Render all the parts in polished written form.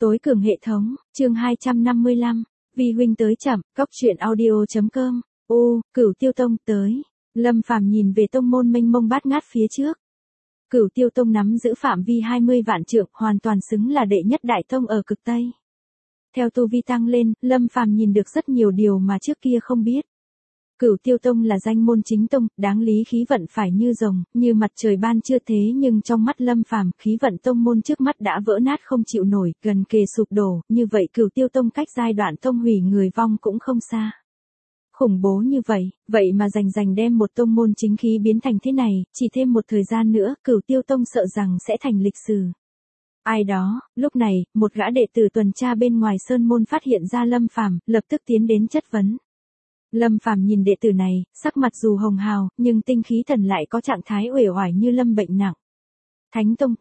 Tối cường hệ thống, chương 255, Vi huynh tới chậm, cóc truyện audio.com, Cửu Tiêu Tông tới. Lâm Phàm nhìn về tông môn mênh mông bát ngát phía trước. Cửu Tiêu Tông nắm giữ phạm vi 20 vạn trượng, hoàn toàn xứng là đệ nhất đại tông ở cực Tây. Theo tu vi tăng lên, Lâm Phàm nhìn được rất nhiều điều mà trước kia không biết. Cửu Tiêu Tông là danh môn chính tông, đáng lý khí vận phải như rồng, như mặt trời ban trưa thế nhưng trong mắt Lâm Phàm, khí vận tông môn trước mắt đã vỡ nát không chịu nổi, gần kề sụp đổ, như vậy Cửu Tiêu Tông cách giai đoạn tông hủy người vong cũng không xa. Khủng bố như vậy mà rành đem một tông môn chính khí biến thành thế này, chỉ thêm một thời gian nữa, Cửu Tiêu Tông sợ rằng sẽ thành lịch sử. Ai đó, lúc này, một gã đệ tử tuần tra bên ngoài sơn môn phát hiện ra Lâm Phàm, lập tức tiến đến chất vấn. Lâm Phàm nhìn đệ tử này, sắc mặt dù hồng hào, nhưng tinh khí thần lại có trạng thái uể oải như lâm bệnh nặng. Thánh Tông,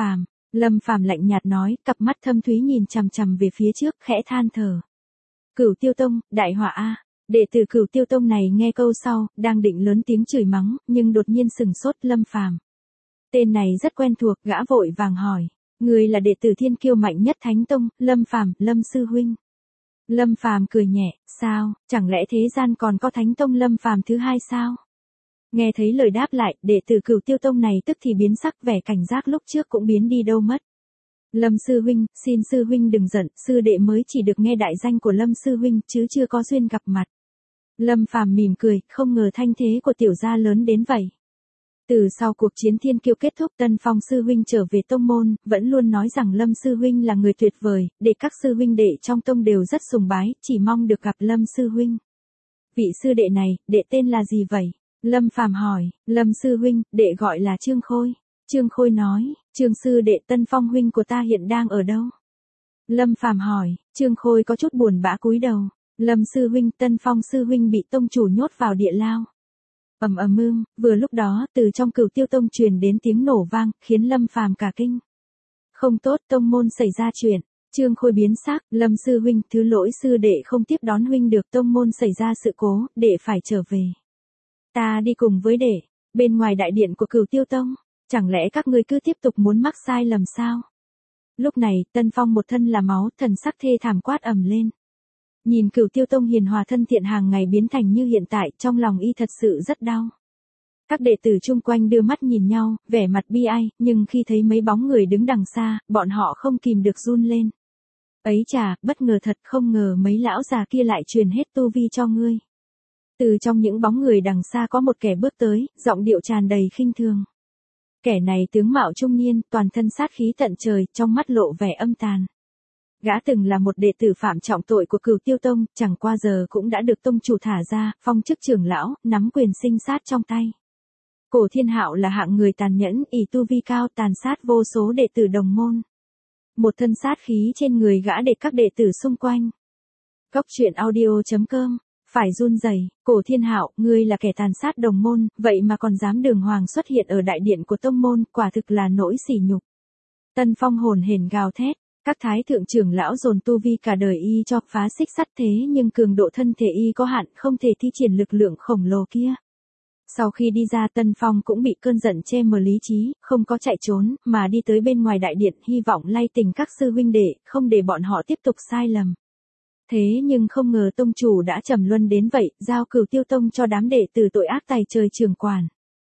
Lâm Phàm lạnh nhạt nói, cặp mắt thâm thúy nhìn chằm chằm về phía trước, khẽ than thở. Cửu Tiêu Tông, đại họa a. Đệ tử Cửu Tiêu Tông này nghe câu sau, đang định lớn tiếng chửi mắng, nhưng đột nhiên sừng sốt Lâm Phàm. Tên này rất quen thuộc, gã vội vàng hỏi, người là đệ tử thiên kiêu mạnh nhất Thánh Tông, Lâm Phàm, Lâm sư huynh. Lâm Phàm cười nhẹ, sao, chẳng lẽ thế gian còn có Thánh Tông Lâm Phàm thứ hai sao? Nghe thấy lời đáp lại, đệ tử Cửu Tiêu Tông này tức thì biến sắc, vẻ cảnh giác lúc trước cũng biến đi đâu mất. Lâm sư huynh, xin sư huynh đừng giận, sư đệ mới chỉ được nghe đại danh của Lâm sư huynh chứ chưa có duyên gặp mặt. Lâm Phàm mỉm cười, không ngờ thanh thế của tiểu gia lớn đến vậy. Từ sau cuộc chiến thiên kiêu kết thúc, Tân Phong sư huynh trở về tông môn, vẫn luôn nói rằng Lâm sư huynh là người tuyệt vời, để các sư huynh đệ trong tông đều rất sùng bái, chỉ mong được gặp Lâm sư huynh. Vị sư đệ này, đệ tên là gì vậy? Lâm Phàm hỏi. Lâm sư huynh, đệ gọi là Trương Khôi. Trương Khôi nói, Trương sư đệ, Tân Phong huynh của ta hiện đang ở đâu? Lâm Phàm hỏi. Trương Khôi có chút buồn bã cúi đầu. Lâm sư huynh, Tân Phong sư huynh bị tông chủ nhốt vào địa lao. Vừa lúc đó, từ trong Cửu Tiêu Tông truyền đến tiếng nổ vang, khiến Lâm Phàm cả kinh. Không tốt, tông môn xảy ra chuyện. Trương Khôi biến sắc, Lâm sư huynh, thứ lỗi sư đệ không tiếp đón huynh được, tông môn xảy ra sự cố, đệ phải trở về. Ta đi cùng với đệ, bên ngoài đại điện của Cửu Tiêu Tông, chẳng lẽ các ngươi cứ tiếp tục muốn mắc sai lầm sao? Lúc này, Tân Phong một thân là máu, thần sắc thê thảm quát ầm lên. Nhìn Cửu Tiêu Tông hiền hòa thân thiện hàng ngày biến thành như hiện tại, trong lòng y thật sự rất đau. Các đệ tử chung quanh đưa mắt nhìn nhau, vẻ mặt bi ai, nhưng khi thấy mấy bóng người đứng đằng xa, bọn họ không kìm được run lên. Ấy chà, bất ngờ thật, không ngờ mấy lão già kia lại truyền hết tu vi cho ngươi. Từ trong những bóng người đằng xa có một kẻ bước tới, giọng điệu tràn đầy khinh thường. Kẻ này tướng mạo trung niên, toàn thân sát khí tận trời, trong mắt lộ vẻ âm tàn. Gã từng là một đệ tử phạm trọng tội của Cửu Tiêu Tông, chẳng qua giờ cũng đã được tông chủ thả ra, phong chức trưởng lão, nắm quyền sinh sát trong tay. Cổ Thiên Hạo là hạng người tàn nhẫn, ỷ tu vi cao, tàn sát vô số đệ tử đồng môn. Một thân sát khí trên người gã để các đệ tử xung quanh. Cóc truyện audio.com, phải run rẩy. Cổ Thiên Hạo, ngươi là kẻ tàn sát đồng môn, vậy mà còn dám đường hoàng xuất hiện ở đại điện của tông môn, quả thực là nỗi sỉ nhục. Tân Phong hồn hển gào thét. Các thái thượng trưởng lão dồn tu vi cả đời y cho phá xích sắt, thế nhưng cường độ thân thể y có hạn, không thể thi triển lực lượng khổng lồ kia. Sau khi đi ra, Tân Phong cũng bị cơn giận che mờ lý trí, không có chạy trốn, mà đi tới bên ngoài đại điện, hy vọng lay tỉnh các sư huynh đệ, không để bọn họ tiếp tục sai lầm. Thế nhưng không ngờ tông chủ đã trầm luân đến vậy, giao Cửu Tiêu Tông cho đám đệ tử tội ác tày trời trưởng quản.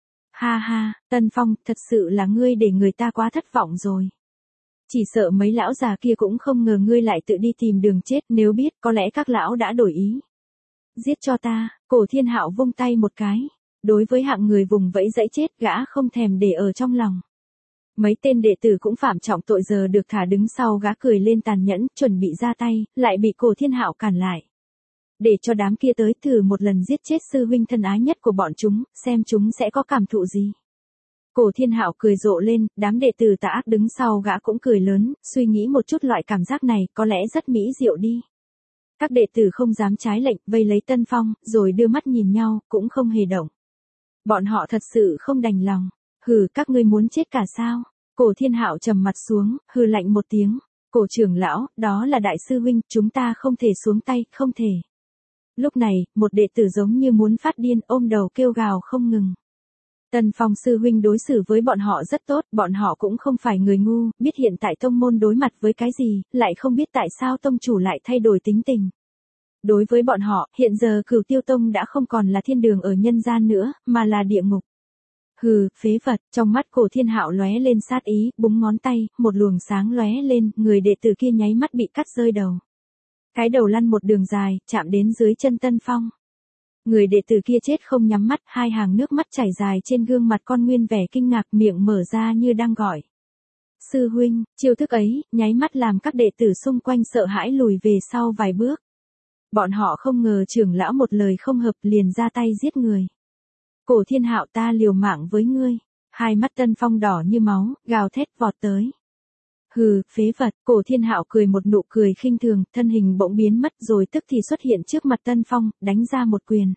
Ha ha, Tân Phong, thật sự là ngươi để người ta quá thất vọng rồi. Chỉ sợ mấy lão già kia cũng không ngờ ngươi lại tự đi tìm đường chết, nếu biết, có lẽ các lão đã đổi ý. Giết cho ta. Cổ Thiên Hạo vung tay một cái. Đối với hạng người vùng vẫy dãy chết, gã không thèm để ở trong lòng. Mấy tên đệ tử cũng phạm trọng tội giờ được thả đứng sau gã cười lên tàn nhẫn, chuẩn bị ra tay, lại bị Cổ Thiên Hạo cản lại. Để cho đám kia tới thử một lần giết chết sư huynh thân ái nhất của bọn chúng, xem chúng sẽ có cảm thụ gì. Cổ Thiên Hạo cười rộ lên, đám đệ tử tà ác đứng sau gã cũng cười lớn, suy nghĩ một chút loại cảm giác này có lẽ rất mỹ diệu đi. Các đệ tử không dám trái lệnh, vây lấy Tân Phong, rồi đưa mắt nhìn nhau, cũng không hề động. Bọn họ thật sự không đành lòng. Hừ, các ngươi muốn chết cả sao? Cổ Thiên Hạo trầm mặt xuống, hừ lạnh một tiếng. Cổ trưởng lão, đó là đại sư huynh, chúng ta không thể xuống tay, không thể. Lúc này, một đệ tử giống như muốn phát điên, ôm đầu kêu gào không ngừng. Tân Phong sư huynh đối xử với bọn họ rất tốt, bọn họ cũng không phải người ngu, biết hiện tại tông môn đối mặt với cái gì, lại không biết tại sao tông chủ lại thay đổi tính tình. Đối với bọn họ, hiện giờ Cửu Tiêu Tông đã không còn là thiên đường ở nhân gian nữa, mà là địa ngục. Hừ, phế vật, trong mắt Cổ Thiên Hạo lóe lên sát ý, búng ngón tay, một luồng sáng lóe lên, người đệ tử kia nháy mắt bị cắt rơi đầu. Cái đầu lăn một đường dài, chạm đến dưới chân Tân Phong. Người đệ tử kia chết không nhắm mắt, hai hàng nước mắt chảy dài trên gương mặt con nguyên vẻ kinh ngạc, miệng mở ra như đang gọi. Sư huynh, chiêu thức ấy, nháy mắt làm các đệ tử xung quanh sợ hãi lùi về sau vài bước. Bọn họ không ngờ trưởng lão một lời không hợp liền ra tay giết người. Cổ Thiên Hạo, ta liều mạng với ngươi. Hai mắt Tân Phong đỏ như máu, gào thét vọt tới. Hừ, phế vật, Cổ Thiên Hạo cười một nụ cười khinh thường, thân hình bỗng biến mất rồi tức thì xuất hiện trước mặt Tân Phong, đánh ra một quyền.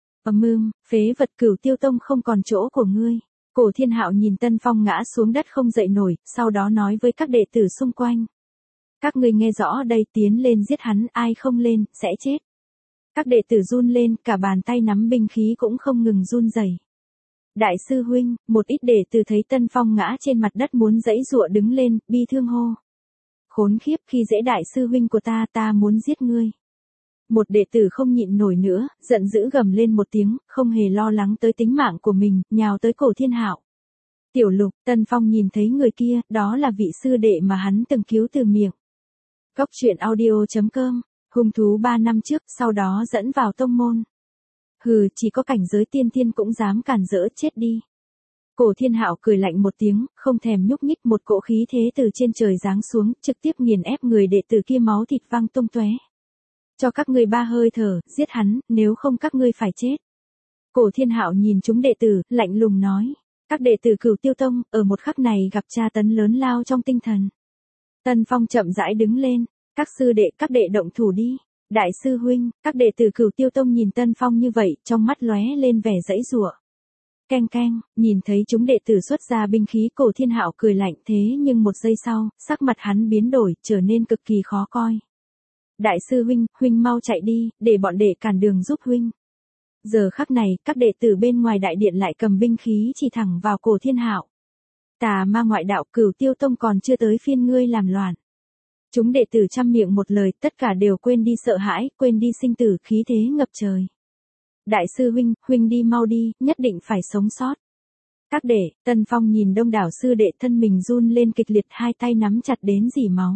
Phế vật, Cửu Tiêu Tông không còn chỗ của ngươi. Cổ Thiên Hạo nhìn Tân Phong ngã xuống đất không dậy nổi, sau đó nói với các đệ tử xung quanh. Các ngươi nghe rõ đây, tiến lên giết hắn, ai không lên, sẽ chết. Các đệ tử run lên, cả bàn tay nắm binh khí cũng không ngừng run rẩy. Đại sư huynh, một ít đệ tử thấy Tân Phong ngã trên mặt đất muốn giãy giụa đứng lên, bi thương hô. Khốn khiếp, khi dễ đại sư huynh của ta muốn giết ngươi. Một đệ tử không nhịn nổi nữa, giận dữ gầm lên một tiếng, không hề lo lắng tới tính mạng của mình, nhào tới Cổ Thiên Hạo. Tiểu Lục, Tân Phong nhìn thấy người kia, đó là vị sư đệ mà hắn từng cứu từ miệng. Cốc truyện audio.com, hung thú 3 năm trước, sau đó dẫn vào tông môn. Hừ, chỉ có cảnh giới tiên thiên cũng dám cản rỡ, chết đi. Cổ Thiên Hạo cười lạnh một tiếng, không thèm nhúc nhích, một cỗ khí thế từ trên trời giáng xuống, trực tiếp nghiền ép người đệ tử kia, máu thịt văng tung tóe. Cho các ngươi 3 hơi thở, giết hắn, nếu không các ngươi phải chết. Cổ Thiên Hạo nhìn chúng đệ tử, lạnh lùng nói. Các đệ tử Cửu Tiêu Tông, ở một khắc này gặp tra tấn lớn lao trong tinh thần. Tân Phong chậm rãi đứng lên, các sư đệ, các đệ động thủ đi. Đại sư huynh, các đệ tử Cửu Tiêu Tông nhìn Tân Phong như vậy, trong mắt lóe lên vẻ giãy giụa. Keng keng, nhìn thấy chúng đệ tử xuất ra binh khí, Cổ Thiên Hạo cười lạnh, thế nhưng một giây sau, sắc mặt hắn biến đổi, trở nên cực kỳ khó coi. Đại sư huynh, huynh mau chạy đi, để bọn đệ cản đường giúp huynh. Giờ khắc này, các đệ tử bên ngoài đại điện lại cầm binh khí chỉ thẳng vào Cổ Thiên Hạo. Tà ma ngoại đạo, Cửu Tiêu Tông còn chưa tới phiên ngươi làm loạn. Chúng đệ tử trăm miệng một lời, tất cả đều quên đi sợ hãi, quên đi sinh tử, khí thế ngập trời. Đại sư huynh, huynh đi mau đi, nhất định phải sống sót. Các đệ, Tân Phong nhìn đông đảo sư đệ, thân mình run lên kịch liệt, hai tay nắm chặt đến rỉ máu.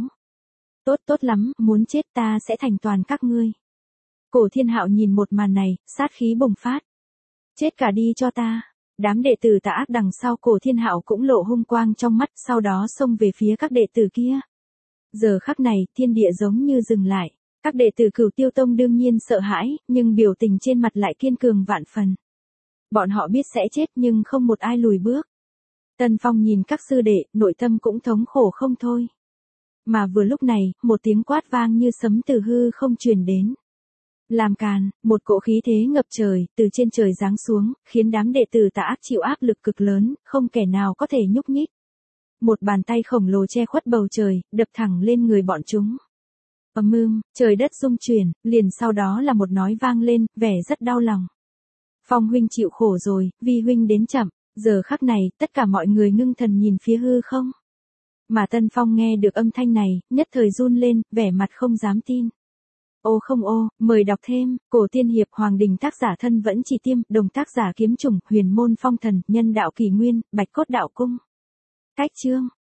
Tốt lắm, muốn chết ta sẽ thành toàn các ngươi. Cổ Thiên Hạo nhìn một màn này, sát khí bùng phát. Chết cả đi cho ta. Đám đệ tử tà ác đằng sau Cổ Thiên Hạo cũng lộ hung quang trong mắt, sau đó xông về phía các đệ tử kia. Giờ khắc này, thiên địa giống như dừng lại. Các đệ tử Cửu Tiêu Tông đương nhiên sợ hãi, nhưng biểu tình trên mặt lại kiên cường vạn phần. Bọn họ biết sẽ chết nhưng không một ai lùi bước. Tân Phong nhìn các sư đệ, nội tâm cũng thống khổ không thôi. Mà vừa lúc này, một tiếng quát vang như sấm từ hư không truyền đến. Làm càn, một cỗ khí thế ngập trời, từ trên trời giáng xuống, khiến đám đệ tử tà ác chịu áp lực cực lớn, không kẻ nào có thể nhúc nhích. Một bàn tay khổng lồ che khuất bầu trời, đập thẳng lên người bọn chúng. Trời đất rung chuyển, liền sau đó là một nói vang lên, vẻ rất đau lòng. Phong huynh chịu khổ rồi, Vi huynh đến chậm. Giờ khắc này, tất cả mọi người ngưng thần nhìn phía hư không. Mà Tân Phong nghe được âm thanh này, nhất thời run lên, vẻ mặt không dám tin. Ô không ô, mời đọc thêm, Cổ Tiên Hiệp Hoàng Đình tác giả Thân Vẫn Chỉ Tiêm, đồng tác giả Kiếm Chủng, Huyền Môn Phong Thần, Nhân Đạo Kỳ Nguyên, Bạch Cốt Đạo Cung. Cách chương.